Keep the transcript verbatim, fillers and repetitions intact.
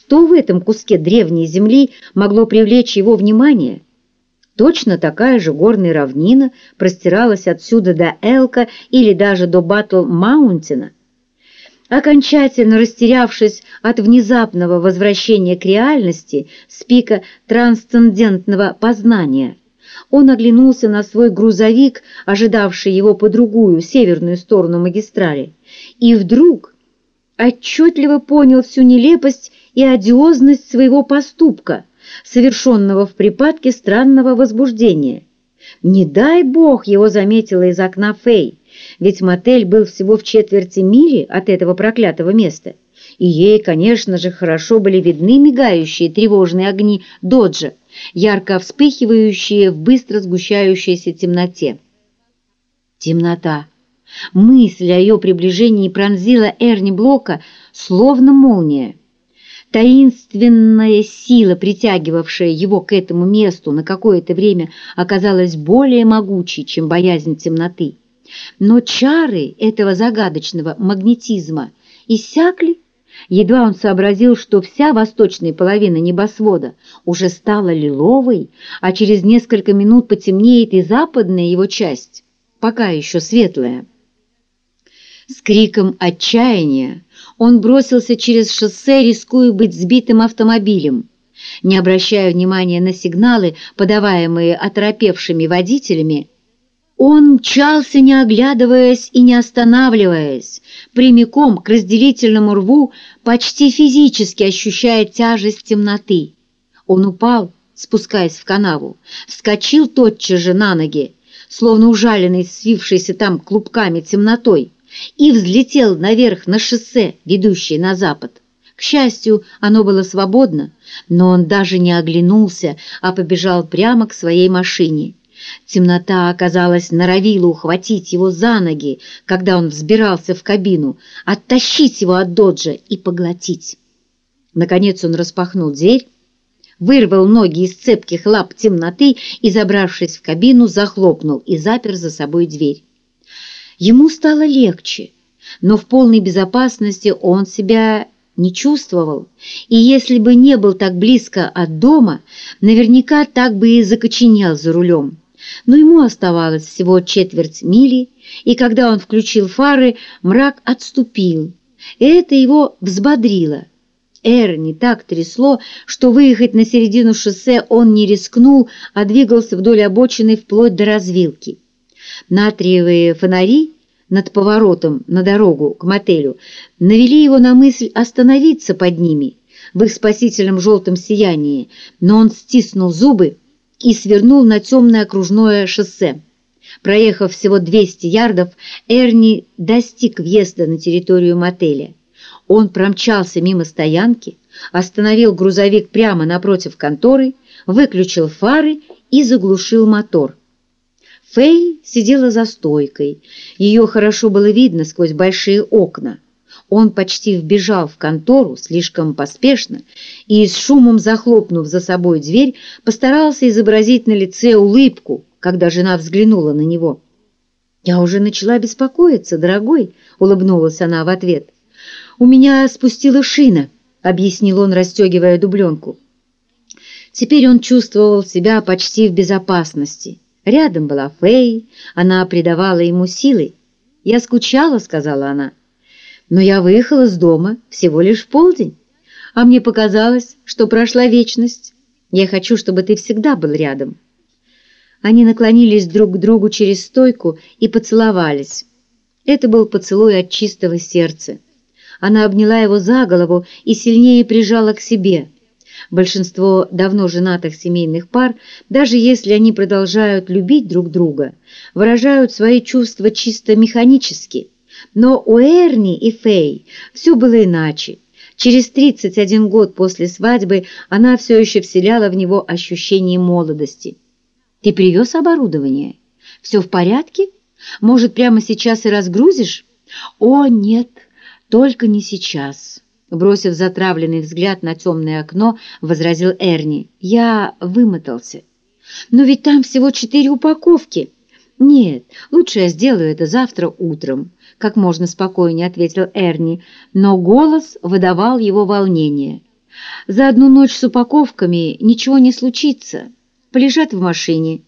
Что в этом куске древней земли могло привлечь его внимание? Точно такая же горная равнина простиралась отсюда до Элка или даже до Батл-Маунтина. Окончательно растерявшись от внезапного возвращения к реальности с пика трансцендентного познания, он оглянулся на свой грузовик, ожидавший его по другую, северную сторону магистрали, и вдруг отчетливо понял всю нелепость и одиозность своего поступка, совершенного в припадке странного возбуждения. Не дай бог его заметила из окна Фэй, ведь мотель был всего в четверти мили от этого проклятого места, и ей, конечно же, хорошо были видны мигающие тревожные огни доджа, ярко вспыхивающие в быстро сгущающейся темноте. Темнота. Мысль о ее приближении пронзила Эрни Блока словно молния. Таинственная сила, притягивавшая его к этому месту на какое-то время, оказалась более могучей, чем боязнь темноты. Но чары этого загадочного магнетизма иссякли. Едва он сообразил, что вся восточная половина небосвода уже стала лиловой, а через несколько минут потемнеет и западная его часть, пока еще светлая. С криком отчаяния он бросился через шоссе, рискуя быть сбитым автомобилем. Не обращая внимания на сигналы, подаваемые оторопевшими водителями, он мчался, не оглядываясь и не останавливаясь, прямиком к разделительному рву, почти физически ощущая тяжесть темноты. Он упал, спускаясь в канаву, вскочил тотчас же на ноги, словно ужаленный свившейся там клубками темнотой, и взлетел наверх на шоссе, ведущее на запад. К счастью, оно было свободно, но он даже не оглянулся, а побежал прямо к своей машине. Темнота, оказалось, норовила ухватить его за ноги, когда он взбирался в кабину, оттащить его от доджа и поглотить. Наконец он распахнул дверь, вырвал ноги из цепких лап темноты и, забравшись в кабину, захлопнул и запер за собой дверь. Ему стало легче, но в полной безопасности он себя не чувствовал, и если бы не был так близко от дома, наверняка так бы и закоченел за рулем. Но ему оставалось всего четверть мили, и когда он включил фары, мрак отступил. Это его взбодрило. Эрни так трясло, что выехать на середину шоссе он не рискнул, а двигался вдоль обочины вплоть до развилки. Натриевые фонари над поворотом на дорогу к мотелю навели его на мысль остановиться под ними в их спасительном желтом сиянии, но он стиснул зубы и свернул на темное окружное шоссе. Проехав всего двести ярдов, Эрни достиг въезда на территорию мотеля. Он промчался мимо стоянки, остановил грузовик прямо напротив конторы, выключил фары и заглушил мотор. Фэй сидела за стойкой. Ее хорошо было видно сквозь большие окна. Он почти вбежал в контору слишком поспешно и, с шумом захлопнув за собой дверь, постарался изобразить на лице улыбку, когда жена взглянула на него. «Я уже начала беспокоиться, дорогой», — улыбнулась она в ответ. «У меня спустила шина», — объяснил он, расстегивая дубленку. Теперь он чувствовал себя почти в безопасности. Рядом была Фэй, она придавала ему силы. «Я скучала», — сказала она. «Но я выехала с дома всего лишь в полдень, а мне показалось, что прошла вечность. Я хочу, чтобы ты всегда был рядом». Они наклонились друг к другу через стойку и поцеловались. Это был поцелуй от чистого сердца. Она обняла его за голову и сильнее прижала к себе. Большинство давно женатых семейных пар, даже если они продолжают любить друг друга, выражают свои чувства чисто механически. Но у Эрни и Фэй все было иначе. Через тридцать один год после свадьбы она все еще вселяла в него ощущение молодости. «Ты привез оборудование? Все в порядке? Может, прямо сейчас и разгрузишь?» «О, нет, только не сейчас». Бросив затравленный взгляд на темное окно, возразил Эрни. «Я вымотался». «Но ведь там всего четыре упаковки». «Нет, лучше я сделаю это завтра утром», — как можно спокойнее ответил Эрни, но голос выдавал его волнение. За одну ночь с упаковками ничего не случится. Полежат в машине,